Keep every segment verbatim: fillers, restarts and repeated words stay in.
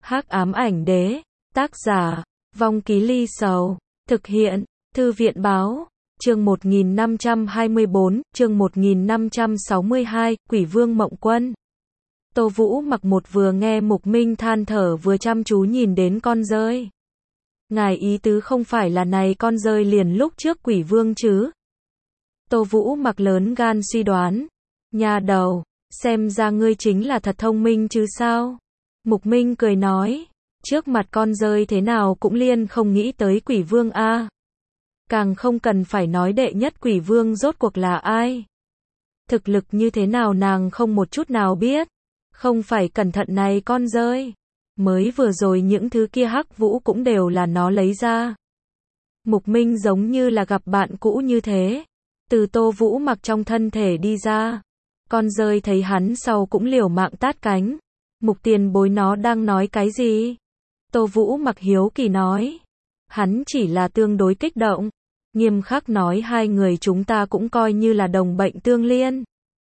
Hắc ám ảnh đế, tác giả, Vong Ký Ly Sầu, thực hiện, Thư viện báo, chương một nghìn năm trăm hai mươi bốn, chương một nghìn năm trăm sáu mươi hai, Quỷ Vương Mộng Quân. Tô Vũ Mặc một vừa nghe Mục Minh than thở vừa chăm chú nhìn đến con dơi. Ngài ý tứ không phải là này con dơi liền lúc trước Quỷ Vương chứ? Tô Vũ Mặc lớn gan suy đoán. Nhà đầu, xem ra ngươi chính là thật thông minh chứ sao? Mục Minh cười nói, trước mặt con dơi thế nào cũng liên không nghĩ tới Quỷ Vương a. Càng không cần phải nói đệ nhất Quỷ Vương rốt cuộc là ai. Thực lực như thế nào nàng không một chút nào biết. Không phải cẩn thận này con dơi. Mới vừa rồi những thứ kia hắc vũ cũng đều là nó lấy ra. Mục Minh giống như là gặp bạn cũ như thế. Từ Tô Vũ Mặc trong thân thể đi ra. Con dơi thấy hắn sau cũng liều mạng tát cánh. Mục tiền bối nó đang nói cái gì? Tô Vũ Mặc hiếu kỳ nói. Hắn chỉ là tương đối kích động. Nghiêm khắc nói hai người chúng ta cũng coi như là đồng bệnh tương liên.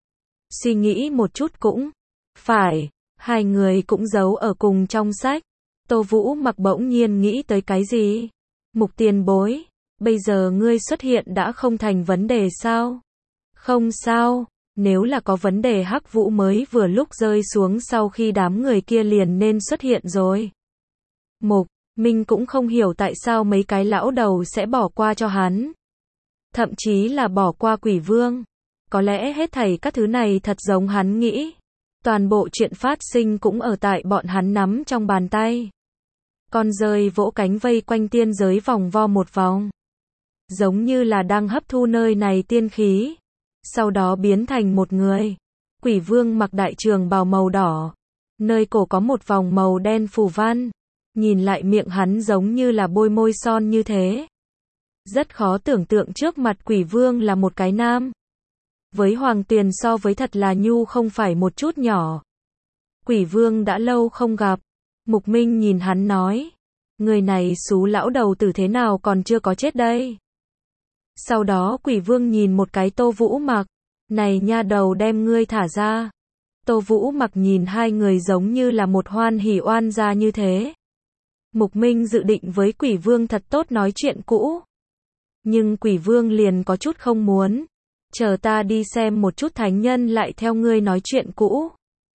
Suy nghĩ một chút cũng phải, hai người cũng giấu ở cùng trong sách. Tô Vũ Mặc bỗng nhiên nghĩ tới cái gì? Mục tiền bối, bây giờ ngươi xuất hiện đã không thành vấn đề sao? Không sao, nếu là có vấn đề hắc vũ mới vừa lúc rơi xuống sau khi đám người kia liền nên xuất hiện rồi. Mục Minh cũng không hiểu tại sao mấy cái lão đầu sẽ bỏ qua cho hắn. Thậm chí là bỏ qua Quỷ Vương. Có lẽ hết thảy các thứ này thật giống hắn nghĩ. Toàn bộ chuyện phát sinh cũng ở tại bọn hắn nắm trong bàn tay. Con dơi vỗ cánh vây quanh tiên giới vòng vo một vòng. Giống như là đang hấp thu nơi này tiên khí. Sau đó biến thành một người. Quỷ Vương mặc đại trường bào màu đỏ. Nơi cổ có một vòng màu đen phù văn. Nhìn lại miệng hắn giống như là bôi môi son như thế. Rất khó tưởng tượng trước mặt Quỷ Vương là một cái nam. Với Hoàng Tuyền so với thật là nhu không phải một chút nhỏ. Quỷ Vương đã lâu không gặp. Mục Minh nhìn hắn nói. Người này xú lão đầu tử thế nào còn chưa có chết đây. Sau đó Quỷ Vương nhìn một cái Tô Vũ Mặc. Này nha đầu đem ngươi thả ra. Tô Vũ Mặc nhìn hai người giống như là một hoan hỉ oan gia như thế. Mục Minh dự định với Quỷ Vương thật tốt nói chuyện cũ. Nhưng Quỷ Vương liền có chút không muốn. Chờ ta đi xem một chút thánh nhân lại theo ngươi nói chuyện cũ.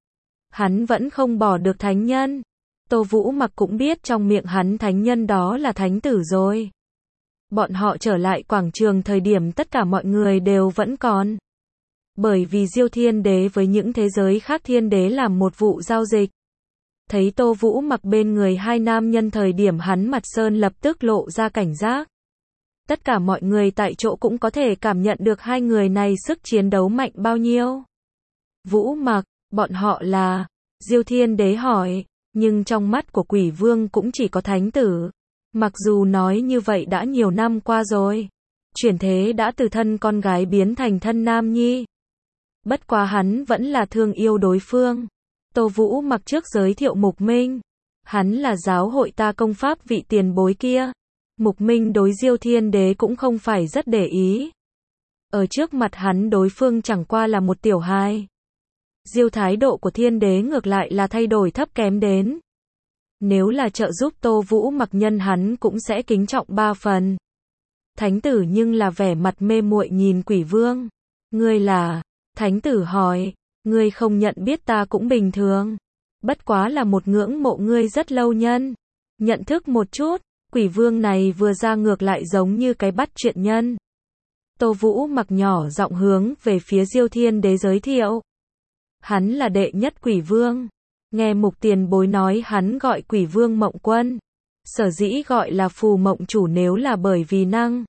Hắn vẫn không bỏ được thánh nhân. Tô Vũ Mặc cũng biết trong miệng hắn thánh nhân đó là thánh tử rồi. Bọn họ trở lại quảng trường thời điểm tất cả mọi người đều vẫn còn. Bởi vì Diêu Thiên Đế với những thế giới khác thiên đế làm một vụ giao dịch. Thấy Tô Vũ Mặc bên người hai nam nhân thời điểm hắn mặt sơn lập tức lộ ra cảnh giác. Tất cả mọi người tại chỗ cũng có thể cảm nhận được hai người này sức chiến đấu mạnh bao nhiêu. Vũ Mặc, bọn họ là... Diêu Thiên Đế hỏi, nhưng trong mắt của Quỷ Vương cũng chỉ có thánh tử. Mặc dù nói như vậy đã nhiều năm qua rồi. Chuyển thế đã từ thân con gái biến thành thân nam nhi. Bất quá hắn vẫn là thương yêu đối phương. Tô Vũ Mặc trước giới thiệu Mục Minh. Hắn là giáo hội ta công pháp vị tiền bối kia. Mục Minh đối Diêu Thiên Đế cũng không phải rất để ý. Ở trước mặt hắn đối phương chẳng qua là một tiểu hài. Diêu thái độ của Thiên Đế ngược lại là thay đổi thấp kém đến. Nếu là trợ giúp Tô Vũ Mặc nhân hắn cũng sẽ kính trọng ba phần. Thánh tử nhưng là vẻ mặt mê muội nhìn Quỷ Vương. Ngươi là... Thánh tử hỏi, ngươi không nhận biết ta cũng bình thường. Bất quá là một ngưỡng mộ ngươi rất lâu nhân. Nhận thức một chút. Quỷ Vương này vừa ra ngược lại giống như cái bắt chuyện nhân. Tô Vũ Mặc nhỏ giọng hướng về phía Diêu Thiên Đế giới thiệu. Hắn là đệ nhất Quỷ Vương. Nghe Mục tiền bối nói hắn gọi Quỷ Vương Mộng Quân. Sở dĩ gọi là phù mộng chủ nếu là bởi vì năng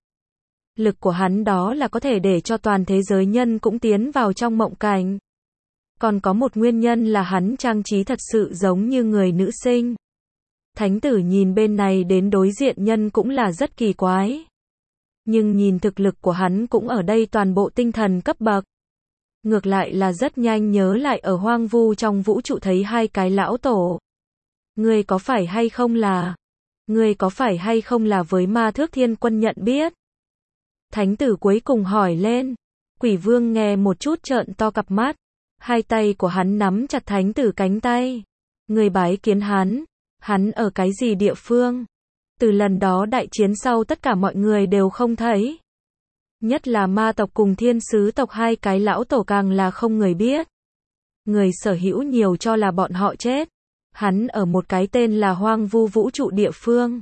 lực của hắn đó là có thể để cho toàn thế giới nhân cũng tiến vào trong mộng cảnh. Còn có một nguyên nhân là hắn trang trí thật sự giống như người nữ sinh. Thánh tử nhìn bên này đến đối diện nhân cũng là rất kỳ quái. Nhưng nhìn thực lực của hắn cũng ở đây toàn bộ tinh thần cấp bậc. Ngược lại là rất nhanh nhớ lại ở hoang vu trong vũ trụ thấy hai cái lão tổ. Ngươi có phải hay không là... Ngươi có phải hay không là với Ma Thước Thiên Quân nhận biết? Thánh tử cuối cùng hỏi lên. Quỷ Vương nghe một chút trợn to cặp mắt. Hai tay của hắn nắm chặt thánh tử cánh tay. Người bái kiến hắn. Hắn ở cái gì địa phương? Từ lần đó đại chiến sau tất cả mọi người đều không thấy. Nhất là ma tộc cùng thiên sứ tộc hai cái lão tổ càng là không người biết. Người sở hữu nhiều cho là bọn họ chết. Hắn ở một cái tên là hoang vu vũ trụ địa phương.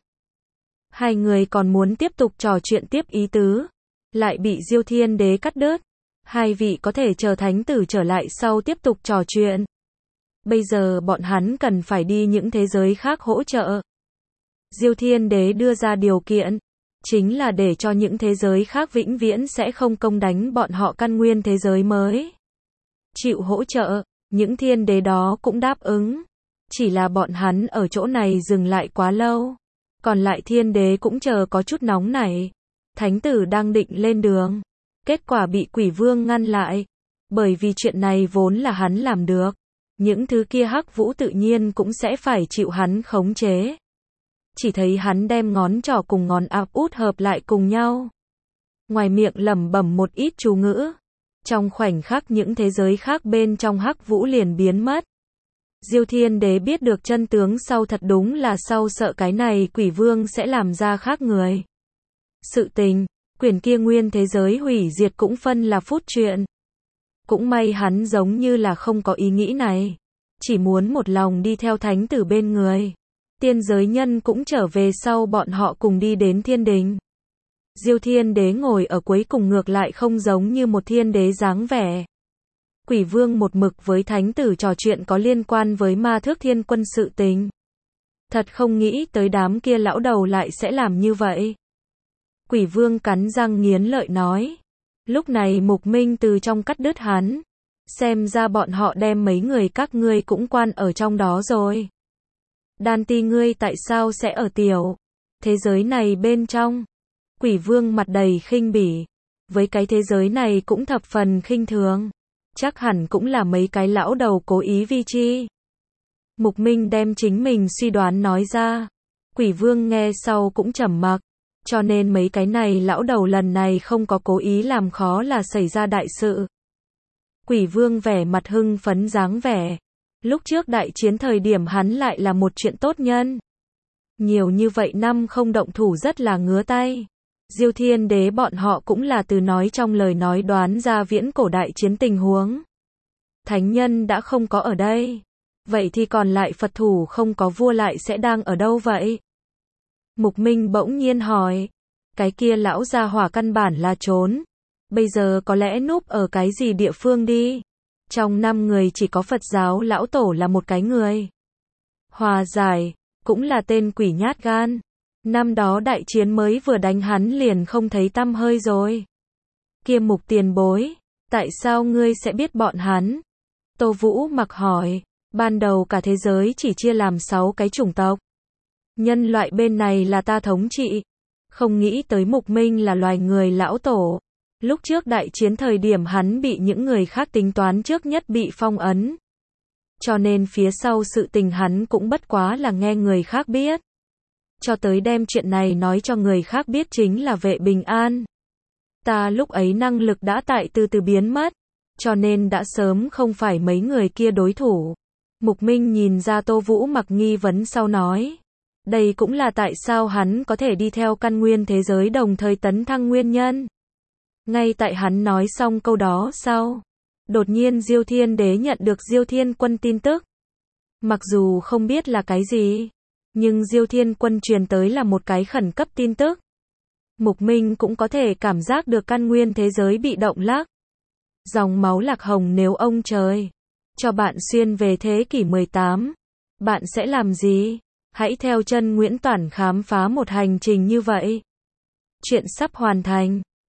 Hai người còn muốn tiếp tục trò chuyện tiếp ý tứ. Lại bị Diêu Thiên Đế cắt đứt. Hai vị có thể chờ thánh tử trở lại sau tiếp tục trò chuyện. Bây giờ bọn hắn cần phải đi những thế giới khác hỗ trợ. Diêu Thiên Đế đưa ra điều kiện. Chính là để cho những thế giới khác vĩnh viễn sẽ không công đánh bọn họ căn nguyên thế giới mới. Chịu hỗ trợ, những thiên đế đó cũng đáp ứng. Chỉ là bọn hắn ở chỗ này dừng lại quá lâu. Còn lại thiên đế cũng chờ có chút nóng nảy. Thánh tử đang định lên đường. Kết quả bị quỷ vương ngăn lại. Bởi vì chuyện này vốn là hắn làm được. Những thứ kia hắc vũ tự nhiên cũng sẽ phải chịu hắn khống chế. Chỉ thấy hắn đem ngón trỏ cùng ngón áp út hợp lại cùng nhau. Ngoài miệng lẩm bẩm một ít chú ngữ. Trong khoảnh khắc những thế giới khác bên trong hắc vũ liền biến mất. Diêu Thiên Đế biết được chân tướng sau thật đúng là sau sợ cái này quỷ vương sẽ làm ra khác người. Sự tình, quyển kia nguyên thế giới hủy diệt cũng phân là phút chuyện. Cũng may hắn giống như là không có ý nghĩ này. Chỉ muốn một lòng đi theo thánh tử bên người. Tiên giới nhân cũng trở về sau bọn họ cùng đi đến thiên đình. Diêu Thiên Đế ngồi ở cuối cùng ngược lại không giống như một thiên đế dáng vẻ. Quỷ vương một mực với thánh tử trò chuyện có liên quan với ma thước thiên quân sự tình. Thật không nghĩ tới đám kia lão đầu lại sẽ làm như vậy. Quỷ vương cắn răng nghiến lợi nói. Lúc này Mục Minh từ trong cắt đứt hắn. Xem ra bọn họ đem mấy người các ngươi cũng quan ở trong đó rồi. Đan ti ngươi tại sao sẽ ở tiểu thế giới này bên trong? Quỷ vương mặt đầy khinh bỉ. Với cái thế giới này cũng thập phần khinh thường. Chắc hẳn cũng là mấy cái lão đầu cố ý vi chi. Mục Minh đem chính mình suy đoán nói ra. Quỷ vương nghe sau cũng trầm mặc. Cho nên mấy cái này lão đầu lần này không có cố ý làm khó là xảy ra đại sự. Quỷ vương vẻ mặt hưng phấn dáng vẻ. Lúc trước đại chiến thời điểm hắn lại là một chuyện tốt nhân. Nhiều như vậy năm không động thủ rất là ngứa tay. Diêu Thiên Đế bọn họ cũng là từ nói trong lời nói đoán ra viễn cổ đại chiến tình huống. Thánh nhân đã không có ở đây. Vậy thì còn lại Phật thủ không có vua lại sẽ đang ở đâu vậy? Mục Minh bỗng nhiên hỏi. Cái kia lão gia hỏa căn bản là trốn. Bây giờ có lẽ núp ở cái gì địa phương đi. Trong năm người chỉ có Phật giáo lão tổ là một cái người. Hòa giải, cũng là tên quỷ nhát gan. Năm đó đại chiến mới vừa đánh hắn liền không thấy tăm hơi rồi. Kia Mục tiền bối, tại sao ngươi sẽ biết bọn hắn? Tô Vũ Mặc hỏi, ban đầu cả thế giới chỉ chia làm sáu cái chủng tộc. Nhân loại bên này là ta thống trị. Không nghĩ tới Mục Minh là loài người lão tổ. Lúc trước đại chiến thời điểm hắn bị những người khác tính toán trước nhất bị phong ấn. Cho nên phía sau sự tình hắn cũng bất quá là nghe người khác biết. Cho tới đem chuyện này nói cho người khác biết chính là Vệ Bình An. Ta lúc ấy năng lực đã tại từ từ biến mất. Cho nên đã sớm không phải mấy người kia đối thủ. Mục Minh nhìn ra Tô Vũ Mặc nghi vấn sau nói. Đây cũng là tại sao hắn có thể đi theo căn nguyên thế giới đồng thời tấn thăng nguyên nhân. Ngay tại hắn nói xong câu đó sau. Đột nhiên Diêu Thiên Đế nhận được Diêu Thiên Quân tin tức. Mặc dù không biết là cái gì. Nhưng Diêu Thiên Quân truyền tới là một cái khẩn cấp tin tức. Mục Minh cũng có thể cảm giác được căn nguyên thế giới bị động lắc. Dòng máu lạc hồng nếu ông trời cho bạn xuyên về thế kỷ mười tám. Bạn sẽ làm gì? Hãy theo chân Nguyễn Toản khám phá một hành trình như vậy. Chuyện sắp hoàn thành.